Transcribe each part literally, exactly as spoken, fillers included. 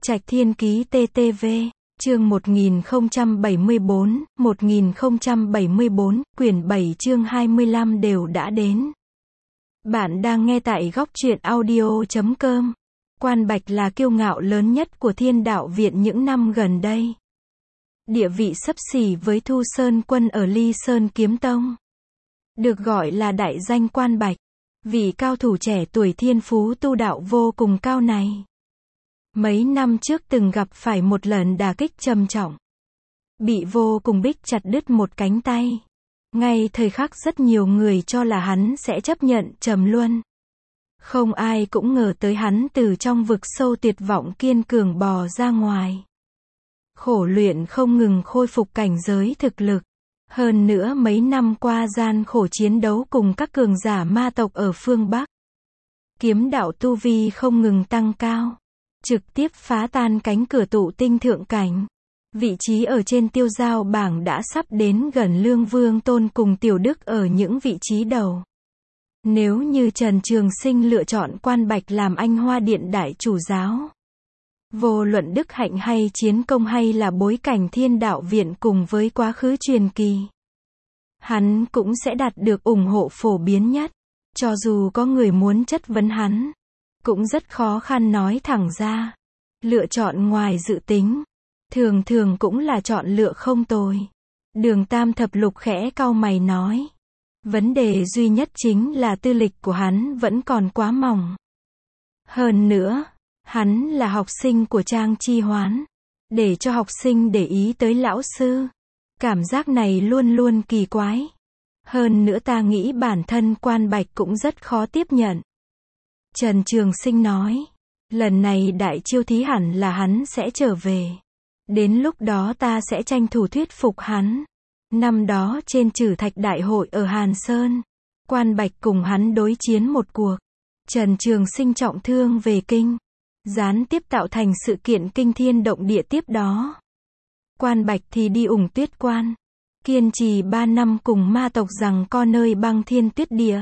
Trạch Thiên Ký tê tê vê, chương một nghìn không trăm bảy mươi bốn, một nghìn không trăm bảy mươi bốn, quyển bảy chương hai mươi lăm đều đã đến. Bạn đang nghe tại góc truyện audio chấm com. Quan Bạch là kiêu ngạo lớn nhất của Thiên Đạo Viện những năm gần đây. Địa vị xấp xỉ với Thu Sơn Quân ở Ly Sơn Kiếm Tông. Được gọi là đại danh Quan Bạch, vị cao thủ trẻ tuổi thiên phú tu đạo vô cùng cao này. Mấy năm trước từng gặp phải một lần đả kích trầm trọng. Bị vô cùng bích chặt đứt một cánh tay. Ngay thời khắc rất nhiều người cho là hắn sẽ chấp nhận trầm luân. Không ai cũng ngờ tới hắn từ trong vực sâu tuyệt vọng kiên cường bò ra ngoài. Khổ luyện không ngừng khôi phục cảnh giới thực lực. Hơn nữa mấy năm qua gian khổ chiến đấu cùng các cường giả ma tộc ở phương Bắc. Kiếm đạo tu vi không ngừng tăng cao. Trực tiếp phá tan cánh cửa tụ tinh thượng cảnh. Vị trí ở trên tiêu giao bảng đã sắp đến gần Lương Vương Tôn cùng Tiểu Đức ở những vị trí đầu. Nếu như Trần Trường Sinh lựa chọn Quan Bạch làm Anh Hoa Điện đại chủ giáo, vô luận đức hạnh hay chiến công hay là bối cảnh Thiên Đạo Viện cùng với quá khứ truyền kỳ, hắn cũng sẽ đạt được ủng hộ phổ biến nhất. Cho dù có người muốn chất vấn hắn, cũng rất khó khăn nói thẳng ra. Lựa chọn ngoài dự tính, thường thường cũng là chọn lựa không tồi. Đường Tam Thập Lục khẽ cau mày nói. Vấn đề duy nhất chính là tư lịch của hắn vẫn còn quá mỏng. Hơn nữa, hắn là học sinh của Trang Chi Hoán. Để cho học sinh để ý tới lão sư. Cảm giác này luôn luôn kỳ quái. Hơn nữa ta nghĩ bản thân Quan Bạch cũng rất khó tiếp nhận. Trần Trường Sinh nói. Lần này đại chiêu thí hẳn là hắn sẽ trở về. Đến lúc đó ta sẽ tranh thủ thuyết phục hắn. Năm đó trên Trử Thạch Đại hội ở Hàn Sơn, Quan Bạch cùng hắn đối chiến một cuộc. Trần Trường Sinh trọng thương về kinh. Gián tiếp tạo thành sự kiện kinh thiên động địa tiếp đó. Quan Bạch thì đi ủng Tuyết Quan. Kiên trì ba năm cùng ma tộc rằng co nơi băng thiên tuyết địa.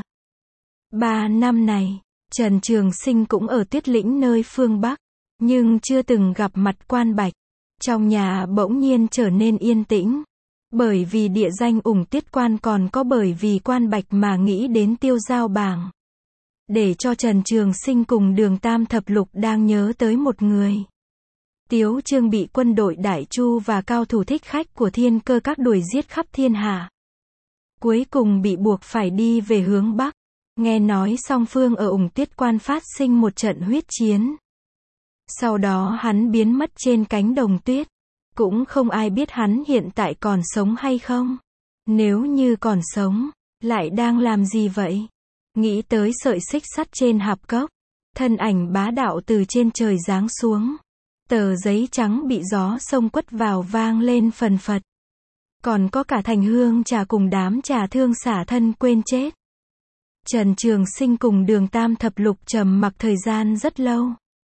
Ba năm này, Trần Trường Sinh cũng ở Tuyết Lĩnh nơi phương Bắc. Nhưng chưa từng gặp mặt Quan Bạch. Trong nhà bỗng nhiên trở nên yên tĩnh. Bởi vì địa danh ủng Tuyết Quan còn có bởi vì Quan Bạch mà nghĩ đến tiêu giao bảng. Để cho Trần Trường Sinh cùng Đường Tam Thập Lục đang nhớ tới một người. Tiếu Trương bị quân đội Đại Chu và cao thủ thích khách của Thiên Cơ Các đuổi giết khắp thiên hạ. Cuối cùng bị buộc phải đi về hướng Bắc. Nghe nói song phương ở ủng Tuyết Quan phát sinh một trận huyết chiến. Sau đó hắn biến mất trên cánh đồng tuyết. Cũng không ai biết hắn hiện tại còn sống hay không. Nếu như còn sống, lại đang làm gì vậy? Nghĩ tới sợi xích sắt trên hạp cốc. Thân ảnh bá đạo từ trên trời giáng xuống. Tờ giấy trắng bị gió sông quất vào vang lên phần phật. Còn có cả thành hương trà cùng đám trà thương xả thân quên chết. Trần Trường Sinh cùng Đường Tam Thập Lục trầm mặc thời gian rất lâu.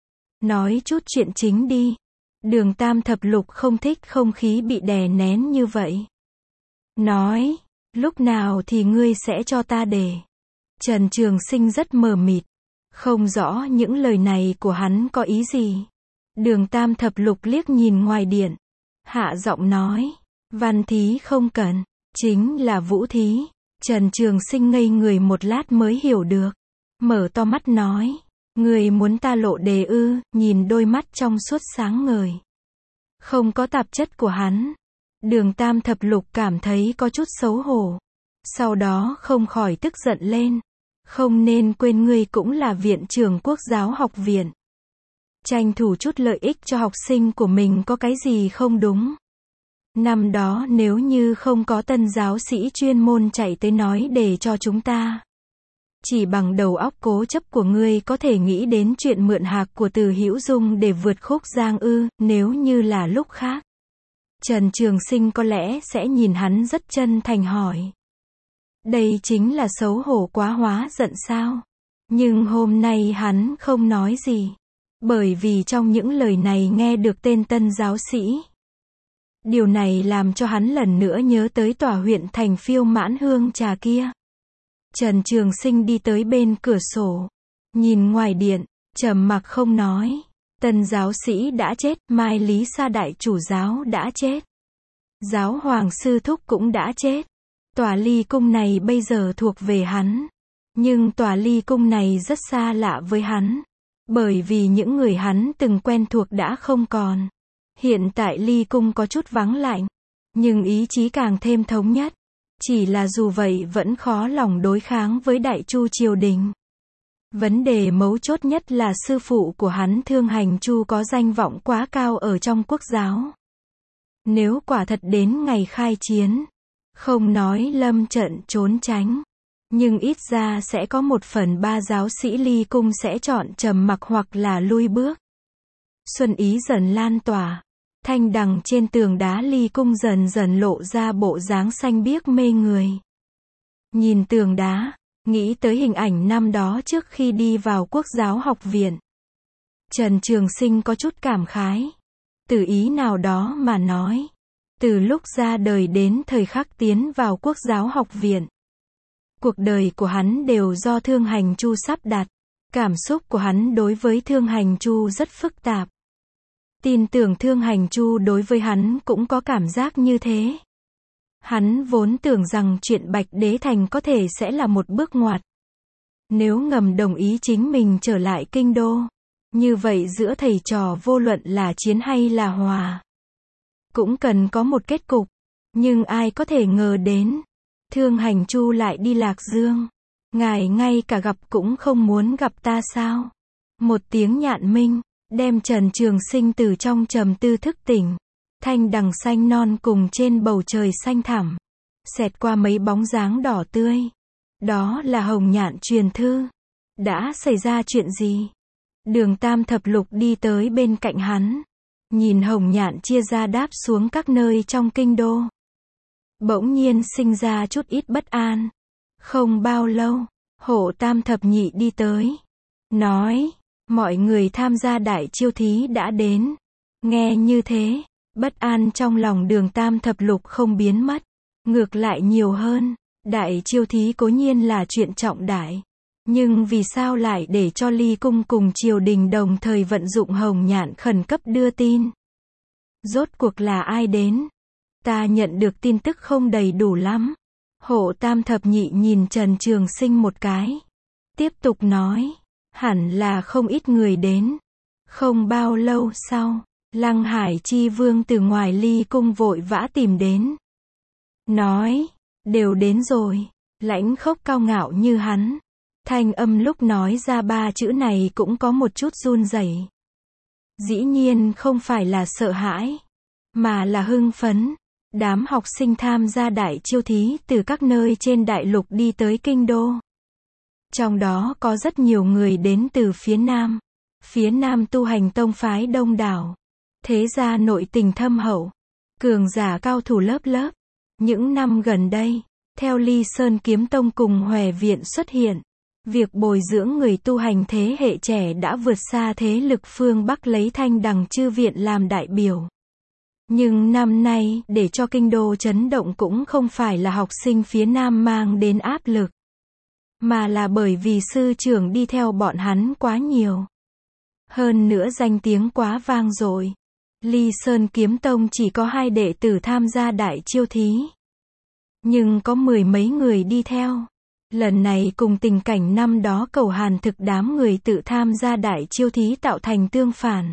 Nói chút chuyện chính đi. Đường Tam Thập Lục không thích không khí bị đè nén như vậy. Nói, lúc nào thì ngươi sẽ cho ta để. Trần Trường Sinh rất mờ mịt. Không rõ những lời này của hắn có ý gì. Đường Tam Thập Lục liếc nhìn ngoài điện. Hạ giọng nói, văn thí không cần, chính là vũ thí. Trần Trường Sinh ngây người một lát mới hiểu được. Mở to mắt nói. Người muốn ta lộ đề ư? Nhìn đôi mắt trong suốt sáng ngời. Không có tạp chất của hắn. Đường Tam Thập Lục cảm thấy có chút xấu hổ. Sau đó không khỏi tức giận lên. Không nên quên ngươi cũng là viện trưởng Quốc giáo học viện. Tranh thủ chút lợi ích cho học sinh của mình có cái gì không đúng. Năm đó nếu như không có tân giáo sĩ chuyên môn chạy tới nói để cho chúng ta. Chỉ bằng đầu óc cố chấp của ngươi có thể nghĩ đến chuyện mượn hạc của Từ Hữu Dung để vượt khúc giang ư? Nếu như là lúc khác, Trần Trường Sinh có lẽ sẽ nhìn hắn rất chân thành hỏi. Đây chính là xấu hổ quá hóa giận sao? Nhưng hôm nay hắn không nói gì. Bởi vì trong những lời này nghe được tên tân giáo sĩ. Điều này làm cho hắn lần nữa nhớ tới tòa huyện thành phiêu mãn hương trà kia. Trần Trường Sinh đi tới bên cửa sổ. Nhìn ngoài điện, trầm mặc không nói. Tân giáo sĩ đã chết, Mai Lý Sa đại chủ giáo đã chết. Giáo hoàng sư thúc cũng đã chết. Tòa ly cung này bây giờ thuộc về hắn. Nhưng tòa ly cung này rất xa lạ với hắn. Bởi vì những người hắn từng quen thuộc đã không còn. Hiện tại ly cung có chút vắng lạnh. Nhưng ý chí càng thêm thống nhất. Chỉ là dù vậy vẫn khó lòng đối kháng với Đại Chu triều đình. Vấn đề mấu chốt nhất là sư phụ của hắn Thương Hành Chu có danh vọng quá cao ở trong quốc giáo. Nếu quả thật đến ngày khai chiến, không nói lâm trận trốn tránh, nhưng ít ra sẽ có một phần ba giáo sĩ ly cung sẽ chọn trầm mặc hoặc là lui bước. Xuân ý dần lan tỏa, thanh đằng trên tường đá ly cung dần dần lộ ra bộ dáng xanh biếc mê người. Nhìn tường đá, nghĩ tới hình ảnh năm đó trước khi đi vào Quốc giáo học viện. Trần Trường Sinh có chút cảm khái. Từ ý nào đó mà nói, từ lúc ra đời đến thời khắc tiến vào Quốc giáo học viện, cuộc đời của hắn đều do Thương Hành Chu sắp đặt. Cảm xúc của hắn đối với Thương Hành Chu rất phức tạp. Tin tưởng Thương Hành Chu đối với hắn cũng có cảm giác như thế. Hắn vốn tưởng rằng chuyện Bạch Đế Thành có thể sẽ là một bước ngoặt. Nếu ngầm đồng ý chính mình trở lại kinh đô, như vậy giữa thầy trò vô luận là chiến hay là hòa, cũng cần có một kết cục. Nhưng ai có thể ngờ đến, Thương Hành Chu lại đi Lạc Dương. Ngài ngay cả gặp cũng không muốn gặp ta sao? Một tiếng nhạn minh, đem Trần Trường Sinh từ trong trầm tư thức tỉnh. Thanh đằng xanh non cùng trên bầu trời xanh thẳm, xẹt qua mấy bóng dáng đỏ tươi. Đó là Hồng Nhạn truyền thư. Đã xảy ra chuyện gì? Đường Tam Thập Lục đi tới bên cạnh hắn, nhìn Hồng Nhạn chia ra đáp xuống các nơi trong kinh đô. Bỗng nhiên sinh ra chút ít bất an. Không bao lâu, Hộ Tam Thập Nhị đi tới, nói, mọi người tham gia đại chiêu thí đã đến. Nghe như thế, bất an trong lòng Đường Tam Thập Lục không biến mất, ngược lại nhiều hơn. Đại chiêu thí cố nhiên là chuyện trọng đại, nhưng vì sao lại để cho ly cung cùng triều đình đồng thời vận dụng Hồng Nhạn khẩn cấp đưa tin? Rốt cuộc là ai đến? Ta nhận được tin tức không đầy đủ lắm. Hộ Tam Thập Nhị nhìn Trần Trường Sinh một cái, tiếp tục nói, hẳn là không ít người đến. Không bao lâu sau, Lăng Hải Chi Vương từ ngoài ly cung vội vã tìm đến, nói, đều đến rồi. Lãnh Khốc cao ngạo như hắn, thanh âm lúc nói ra ba chữ này cũng có một chút run rẩy. Dĩ nhiên không phải là sợ hãi, mà là hưng phấn. Đám học sinh tham gia đại chiêu thí từ các nơi trên đại lục đi tới kinh đô. Trong đó có rất nhiều người đến từ phía Nam. Phía Nam tu hành tông phái đông đảo, thế gia nội tình thâm hậu, cường giả cao thủ lớp lớp. Những năm gần đây, theo Ly Sơn Kiếm Tông cùng Hòe Viện xuất hiện, việc bồi dưỡng người tu hành thế hệ trẻ đã vượt xa thế lực phương Bắc lấy Thanh Đằng Chư Viện làm đại biểu. Nhưng năm nay, để cho kinh đô chấn động cũng không phải là học sinh phía Nam mang đến áp lực, mà là bởi vì sư trưởng đi theo bọn hắn quá nhiều. Hơn nữa danh tiếng quá vang dội. Ly Sơn Kiếm Tông chỉ có hai đệ tử tham gia đại chiêu thí, nhưng có mười mấy người đi theo. Lần này cùng tình cảnh năm đó Cầu Hàn Thực đám người tự tham gia đại chiêu thí tạo thành tương phản.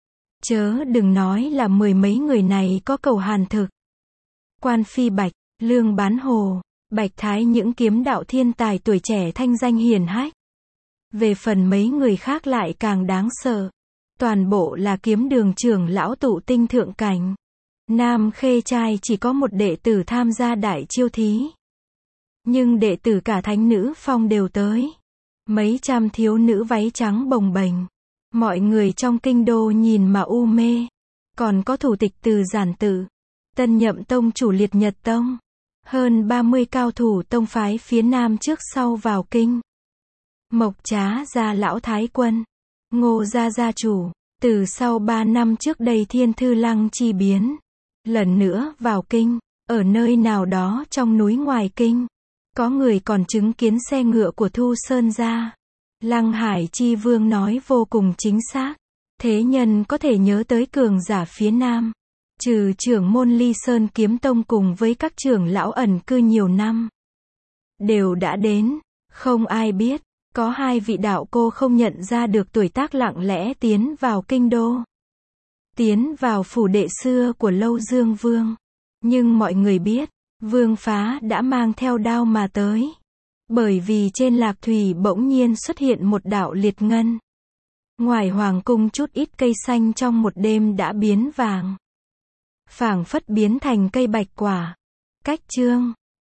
Chớ đừng nói là mười mấy người này có Cầu Hàn Thực, Quan Phi Bạch, Lương Bán Hồ, Bạch Thái những kiếm đạo thiên tài tuổi trẻ thanh danh hiển hách. Về phần mấy người khác lại càng đáng sợ. Toàn bộ là kiếm đường trưởng lão tụ tinh thượng cảnh. Nam Khê Trai chỉ có một đệ tử tham gia đại chiêu thí, nhưng đệ tử cả Thánh Nữ Phong đều tới. Mấy trăm thiếu nữ váy trắng bồng bềnh. Mọi người trong kinh đô nhìn mà u mê. Còn có thủ tịch Từ Giản Tự, Tân Nhậm Tông chủ Liệt Nhật Tông. Hơn ba mươi cao thủ tông phái phía Nam trước sau vào kinh. Mộc Trá gia lão thái quân, Ngô gia gia chủ, từ sau ba năm trước đây Thiên Thư Lăng chi biến, lần nữa vào kinh, ở nơi nào đó trong núi ngoài kinh. Có người còn chứng kiến xe ngựa của Thu Sơn gia. Lăng Hải Chi Vương nói vô cùng chính xác. Thế nhân có thể nhớ tới cường giả phía Nam, trừ trưởng môn Ly Sơn Kiếm Tông cùng với các trưởng lão ẩn cư nhiều năm, đều đã đến, không ai biết, có hai vị đạo cô không nhận ra được tuổi tác lặng lẽ tiến vào kinh đô, tiến vào phủ đệ xưa của Lâu Dương Vương. Nhưng mọi người biết, Vương Phá đã mang theo đao mà tới. Bởi vì trên lạc thủy bỗng nhiên xuất hiện một đạo liệt ngân. Ngoài hoàng cung chút ít cây xanh trong một đêm đã biến vàng. Phảng phất biến thành cây bạch quả. Cách chương